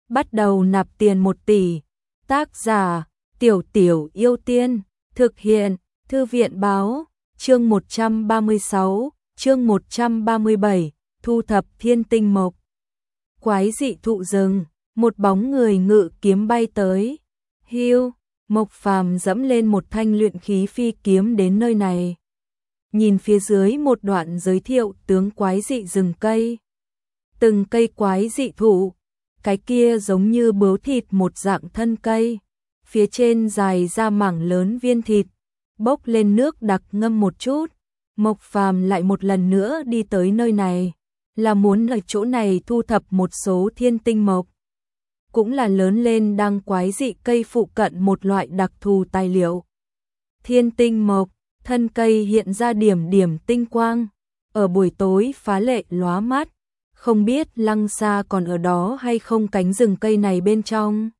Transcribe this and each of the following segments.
bắt đầu nạp tiền 1 tỷ. Tác giả, Tiểu Tiểu Yêu Tiên, thực hiện, Thư viện báo, chương 136, chương 137, thu thập thiên tinh mộc. Quái dị thụ rừng, một bóng người ngự kiếm bay tới. Hưu, Mộc Phàm dẫm lên một thanh luyện khí phi kiếm đến nơi này. Nhìn phía dưới một đoạn giới thiệu tướng quái dị rừng cây. Từng cây quái dị thụ, cái kia giống như bướu thịt một dạng thân cây, phía trên dài ra mảng lớn viên thịt, bốc lên nước đặc ngâm một chút. Mộc Phàm lại một lần nữa đi tới nơi này, là muốn ở chỗ này thu thập một số thiên tinh mộc, cũng là lớn lên đang quái dị cây phụ cận một loại đặc thù tài liệu. Thiên tinh mộc, thân cây hiện ra điểm điểm tinh quang, ở buổi tối phá lệ lóa mắt, không biết Lăng Sa còn ở đó hay không cánh rừng cây này bên trong.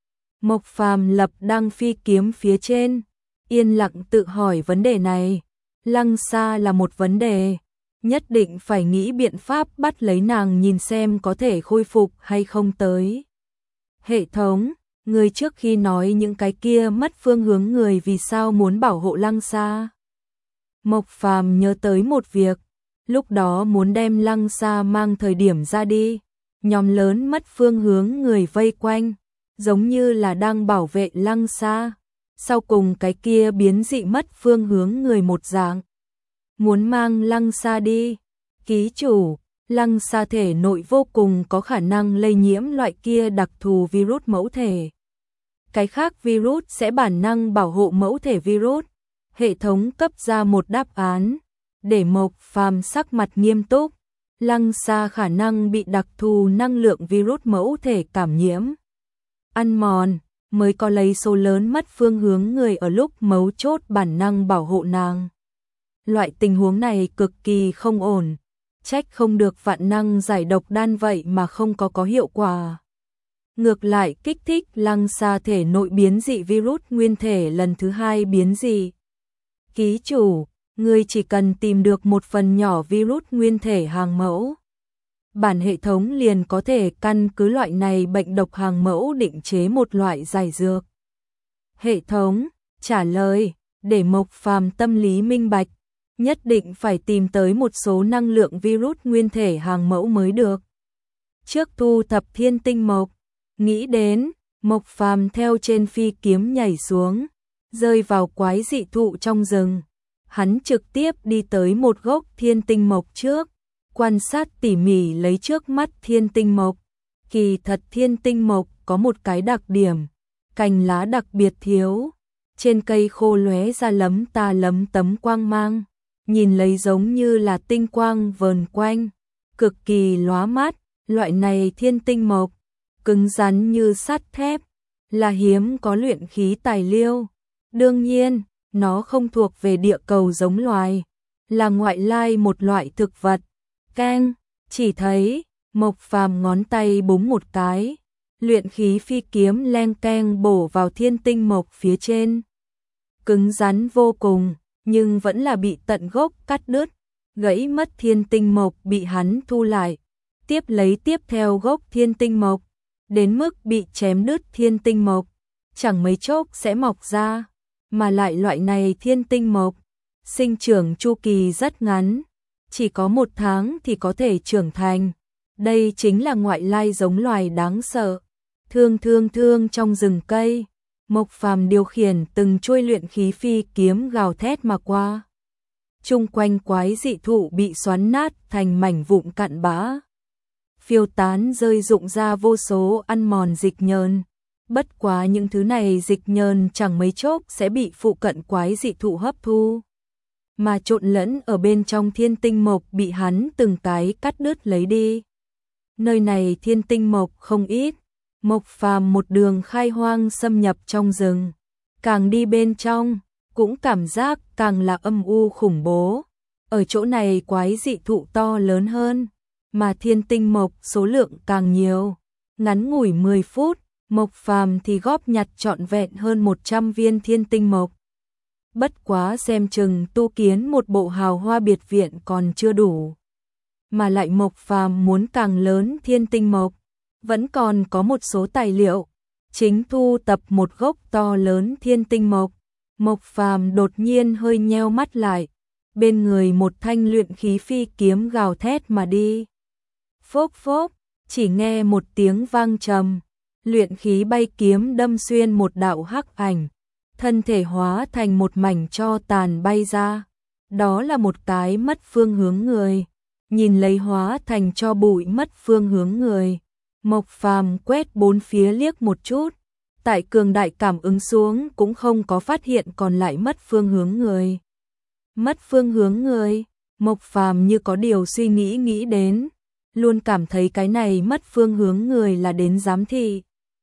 Mộc Phàm lập đang phi kiếm phía trên, yên lặng tự hỏi vấn đề này. Lăng Sa là một vấn đề, nhất định phải nghĩ biện pháp bắt lấy nàng nhìn xem có thể khôi phục hay không tới. Hệ thống, người trước khi nói những cái kia mất phương hướng người vì sao muốn bảo hộ Lăng Sa? Mộc Phàm nhớ tới một việc, lúc đó muốn đem Lăng Sa mang thời điểm ra đi, nhóm lớn mất phương hướng người vây quanh, giống như là đang bảo vệ Lăng Sa. Sau cùng cái kia biến dị mất phương hướng người một dạng, muốn mang Lăng Sa đi. Ký chủ, Lăng Sa thể nội vô cùng có khả năng lây nhiễm loại kia đặc thù virus mẫu thể. Cái khác virus sẽ bản năng bảo hộ mẫu thể virus. Hệ thống cấp ra một đáp án, để Mộc Phàm sắc mặt nghiêm túc. Lăng Sa khả năng bị đặc thù năng lượng virus mẫu thể cảm nhiễm, ăn mòn, mới có lấy số lớn mất phương hướng người ở lúc mấu chốt bản năng bảo hộ nàng. Loại tình huống này cực kỳ không ổn, trách không được vạn năng giải độc đan vậy mà không có hiệu quả. Ngược lại kích thích Lăng Sa thể nội biến dị virus nguyên thể lần thứ 2 biến dị. Ký chủ, người chỉ cần tìm được một phần nhỏ virus nguyên thể hàng mẫu, bản hệ thống liền có thể căn cứ loại này bệnh độc hàng mẫu định chế một loại giải dược. Hệ thống trả lời, để Mộc Phàm tâm lý minh bạch, nhất định phải tìm tới một số năng lượng virus nguyên thể hàng mẫu mới được. Trước thu thập thiên tinh mộc, nghĩ đến, Mộc Phàm theo trên phi kiếm nhảy xuống, rơi vào quái dị thụ trong rừng. Hắn trực tiếp đi tới một gốc thiên tinh mộc trước, quan sát tỉ mỉ lấy trước mắt thiên tinh mộc. Kỳ thật thiên tinh mộc có một cái đặc điểm, cành lá đặc biệt thiếu, trên cây khô lóe ra lấm ta lấm tấm quang mang, nhìn lấy giống như là tinh quang vờn quanh, cực kỳ lóa mắt. Loại này thiên tinh mộc, cứng rắn như sắt thép, là hiếm có luyện khí tài liệu. Đương nhiên, nó không thuộc về địa cầu giống loài, là ngoại lai một loại thực vật. Keng, chỉ thấy, Mộc Phàm ngón tay búng một cái, luyện khí phi kiếm leng keng bổ vào thiên tinh mộc phía trên. Cứng rắn vô cùng, nhưng vẫn là bị tận gốc cắt đứt, gãy mất thiên tinh mộc bị hắn thu lại, tiếp lấy tiếp theo gốc thiên tinh mộc, đến mức bị chém đứt thiên tinh mộc, chẳng mấy chốc sẽ mọc ra, mà lại loại này thiên tinh mộc, sinh trưởng chu kỳ rất ngắn, chỉ có 1 tháng thì có thể trưởng thành. Đây chính là ngoại lai giống loài đáng sợ. Thương trong rừng cây, Mộc Phàm điều khiển từng chuôi luyện khí phi kiếm gào thét mà qua. Chung quanh quái dị thụ bị xoắn nát thành mảnh vụn cặn bã, phiêu tán rơi rụng ra vô số ăn mòn dịch nhờn. Bất quá những thứ này dịch nhờn chẳng mấy chốc sẽ bị phụ cận quái dị thụ hấp thu, mà trộn lẫn ở bên trong thiên tinh mộc bị hắn từng cái cắt đứt lấy đi. Nơi này thiên tinh mộc không ít, Mộc Phàm một đường khai hoang xâm nhập trong rừng, càng đi bên trong, cũng cảm giác càng là âm u khủng bố. Ở chỗ này quái dị thụ to lớn hơn, mà thiên tinh mộc số lượng càng nhiều. Ngắn ngủi 10 phút, Mộc Phàm thì góp nhặt trọn vẹn hơn 100 viên thiên tinh mộc. Bất quá xem chừng tu kiến một bộ hào hoa biệt viện còn chưa đủ, mà lại Mộc Phàm muốn càng lớn thiên tinh mộc, vẫn còn có một số tài liệu, chính thu tập một gốc to lớn thiên tinh mộc. Mộc Phàm đột nhiên hơi nheo mắt lại, bên người một thanh luyện khí phi kiếm gào thét mà đi. Phốc phốc, chỉ nghe một tiếng vang trầm, luyện khí bay kiếm đâm xuyên một đạo hắc ảnh, thân thể hóa thành một mảnh tro tàn bay ra. Đó là một cái mất phương hướng người, nhìn lấy hóa thành tro bụi mất phương hướng người. Mộc Phàm quét bốn phía liếc một chút, tại cường đại cảm ứng xuống cũng không có phát hiện còn lại mất phương hướng người. Mất phương hướng người, Mộc Phàm như có điều suy nghĩ đến, luôn cảm thấy cái này mất phương hướng người là đến giám thị.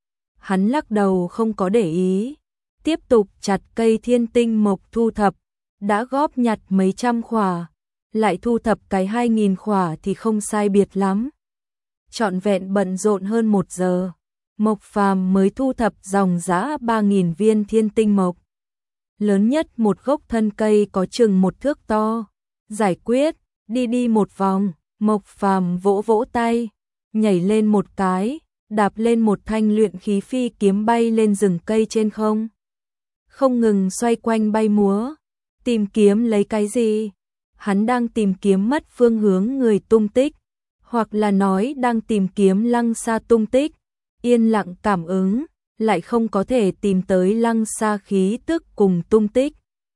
Hắn lắc đầu không có để ý, tiếp tục chặt cây thiên tinh mộc thu thập, đã góp nhặt mấy trăm khỏa, lại thu thập cái 2000 khỏa thì không sai biệt lắm. Trọn vẹn bận rộn hơn 1 giờ, Mộc Phàm mới thu thập dòng dã 3000 viên thiên tinh mộc. Lớn nhất một gốc thân cây có chừng 1 thước to. Giải quyết, đi một vòng, Mộc Phàm vỗ vỗ tay, nhảy lên một cái, đạp lên một thanh luyện khí phi kiếm bay lên rừng cây trên không. Không ngừng xoay quanh bay múa, tìm kiếm lấy cái gì? Hắn đang tìm kiếm mất phương hướng người tung tích, hoặc là nói đang tìm kiếm Lăng Sa tung tích. Yên lặng cảm ứng, lại không có thể tìm tới Lăng Sa khí tức cùng tung tích.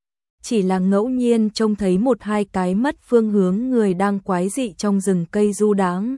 Chỉ là ngẫu nhiên trông thấy 1-2 cái mất phương hướng người đang quái dị trong rừng cây du đãng.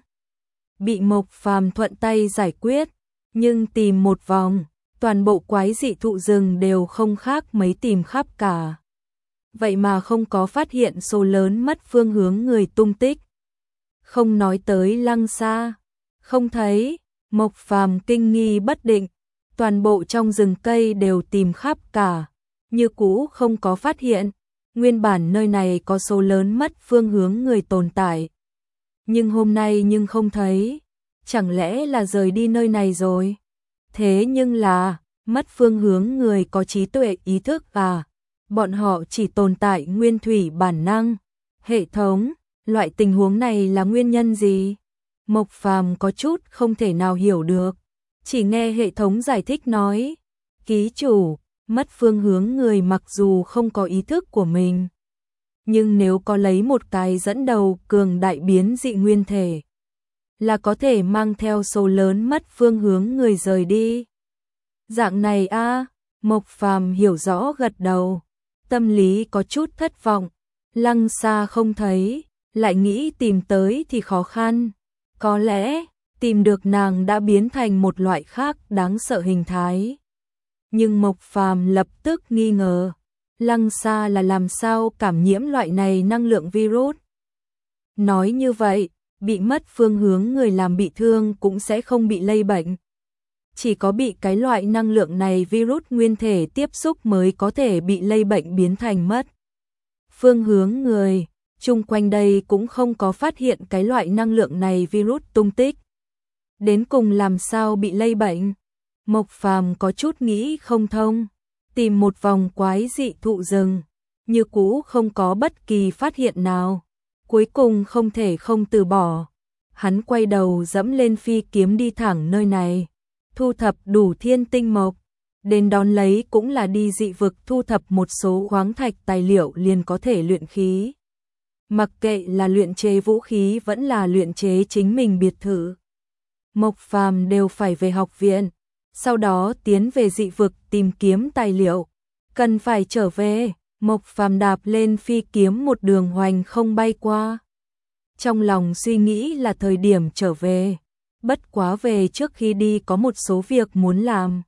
Bị Mộc Phàm thuận tay giải quyết, nhưng tìm một vòng, toàn bộ quái dị thụ rừng đều không khác mấy tìm khắp cả. Vậy mà không có phát hiện số lớn mất phương hướng người tung tích. Không nói tới Lăng Sa, không thấy. Mộc Phàm kinh nghi bất định, toàn bộ trong rừng cây đều tìm khắp cả, như cũ không có phát hiện. Nguyên bản nơi này có số lớn mất phương hướng người tồn tại, nhưng hôm nay nhưng không thấy, chẳng lẽ là rời đi nơi này rồi? Thế nhưng là, mất phương hướng người có trí tuệ ý thức à? Bọn họ chỉ tồn tại nguyên thủy bản năng, hệ thống, loại tình huống này là nguyên nhân gì? Mộc Phàm có chút không thể nào hiểu được, chỉ nghe hệ thống giải thích nói, ký chủ, mất phương hướng người mặc dù không có ý thức của mình, nhưng nếu có lấy một cái dẫn đầu cường đại biến dị nguyên thể, là có thể mang theo số lớn mất phương hướng người rời đi. Dạng này a, Mộc Phàm hiểu rõ gật đầu, tâm lý có chút thất vọng, Lăng Sa không thấy, lại nghĩ tìm tới thì khó khăn. Có lẽ, tìm được nàng đã biến thành một loại khác đáng sợ hình thái. Nhưng Mộc Phàm lập tức nghi ngờ, Lăng Sa là làm sao cảm nhiễm loại này năng lượng virus. Nói như vậy, bị mất phương hướng người làm bị thương cũng sẽ không bị lây bệnh. Chỉ có bị cái loại năng lượng này virus nguyên thể tiếp xúc mới có thể bị lây bệnh biến thành mất phương hướng người. Chung quanh đây cũng không có phát hiện cái loại năng lượng này virus tung tích. Đến cùng làm sao bị lây bệnh? Mộc Phàm có chút nghĩ không thông, tìm một vòng quái dị thụ rừng, như cũ không có bất kỳ phát hiện nào. Cuối cùng không thể không từ bỏ. Hắn quay đầu dẫm lên phi kiếm đi thẳng nơi này, thu thập đủ thiên tinh mộc. Đến đón lấy cũng là đi dị vực thu thập một số khoáng thạch tài liệu liền có thể luyện khí. Mặc kệ là luyện chế vũ khí vẫn là luyện chế chính mình biệt thự, Mộc Phàm đều phải về học viện, sau đó tiến về dị vực tìm kiếm tài liệu. Cần phải trở về, Mộc Phàm đạp lên phi kiếm một đường hoành không bay qua. Trong lòng suy nghĩ là thời điểm trở về, bất quá về trước khi đi có một số việc muốn làm.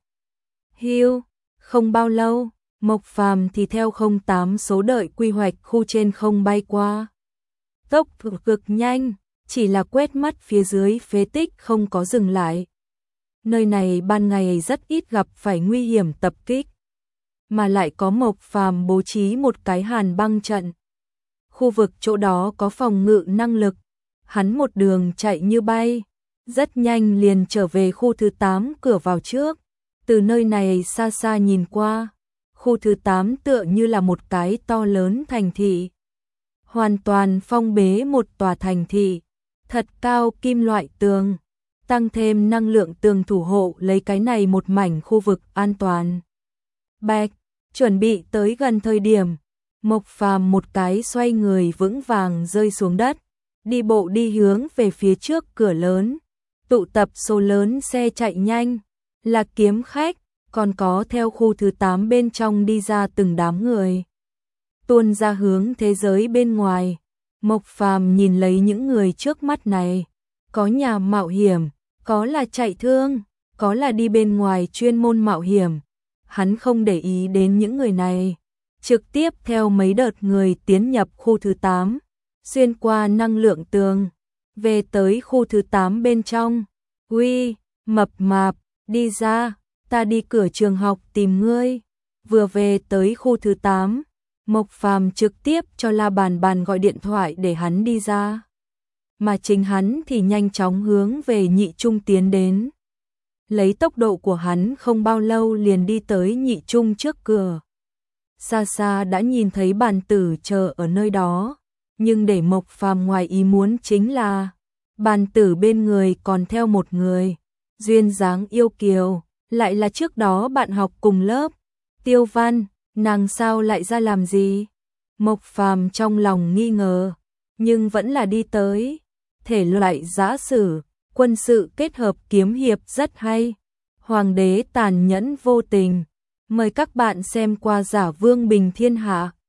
Không bao lâu, Mộc Phàm thì theo 08 số đợi quy hoạch khu trên không bay qua. Tốc độ cực nhanh, chỉ là quét mắt phía dưới phế tích không có dừng lại. Nơi này ban ngày rất ít gặp phải nguy hiểm tập kích, mà lại có Mộc Phàm bố trí một cái hàn băng trận. Khu vực chỗ đó có phòng ngự năng lực, hắn một đường chạy như bay, rất nhanh liền trở về khu thứ 8 cửa vào trước. Từ nơi này xa xa nhìn qua, khu thứ 8 tựa như là một cái to lớn thành thị. Hoàn toàn phong bế một tòa thành thị, thật cao kim loại tường, tăng thêm năng lượng tường thủ hộ lấy cái này một mảnh khu vực an toàn. Bạch, chuẩn bị tới gần thời điểm, Mộc Phàm một cái xoay người vững vàng rơi xuống đất, đi bộ đi hướng về phía trước cửa lớn, tụ tập số lớn xe chạy nhanh, là kiếm khách, còn có theo khu thứ 8 bên trong đi ra từng đám người. Tuôn ra hướng thế giới bên ngoài, Mộc Phàm nhìn lấy những người trước mắt này, có nhà mạo hiểm, có là chạy thương, có là đi bên ngoài chuyên môn mạo hiểm. Hắn không để ý đến những người này, trực tiếp theo mấy đợt người tiến nhập khu thứ 8, xuyên qua năng lượng tường, về tới khu thứ 8 bên trong. Uy, mập mạp, đi ra, ta đi cửa trường học tìm ngươi. Vừa về tới khu thứ 8, Mộc Phàm trực tiếp cho La Bàn Bàn gọi điện thoại để hắn đi ra. Mà chính hắn thì nhanh chóng hướng về Nhị Trung tiến đến. Lấy tốc độ của hắn không bao lâu liền đi tới Nhị Trung trước cửa. Xa xa đã nhìn thấy Bàn Tử chờ ở nơi đó, nhưng để Mộc Phàm ngoài ý muốn chính là Bàn Tử bên người còn theo một người, duyên dáng yêu kiều, lại là trước đó bạn học cùng lớp, Tiêu Văn, nàng sao lại ra làm gì? Mộc Phàm trong lòng nghi ngờ, nhưng vẫn là đi tới. Thể loại giã sử, quân sự kết hợp kiếm hiệp rất hay. Hoàng đế tàn nhẫn vô tình. Mời các bạn xem qua Giả Vương Bình Thiên Hạ.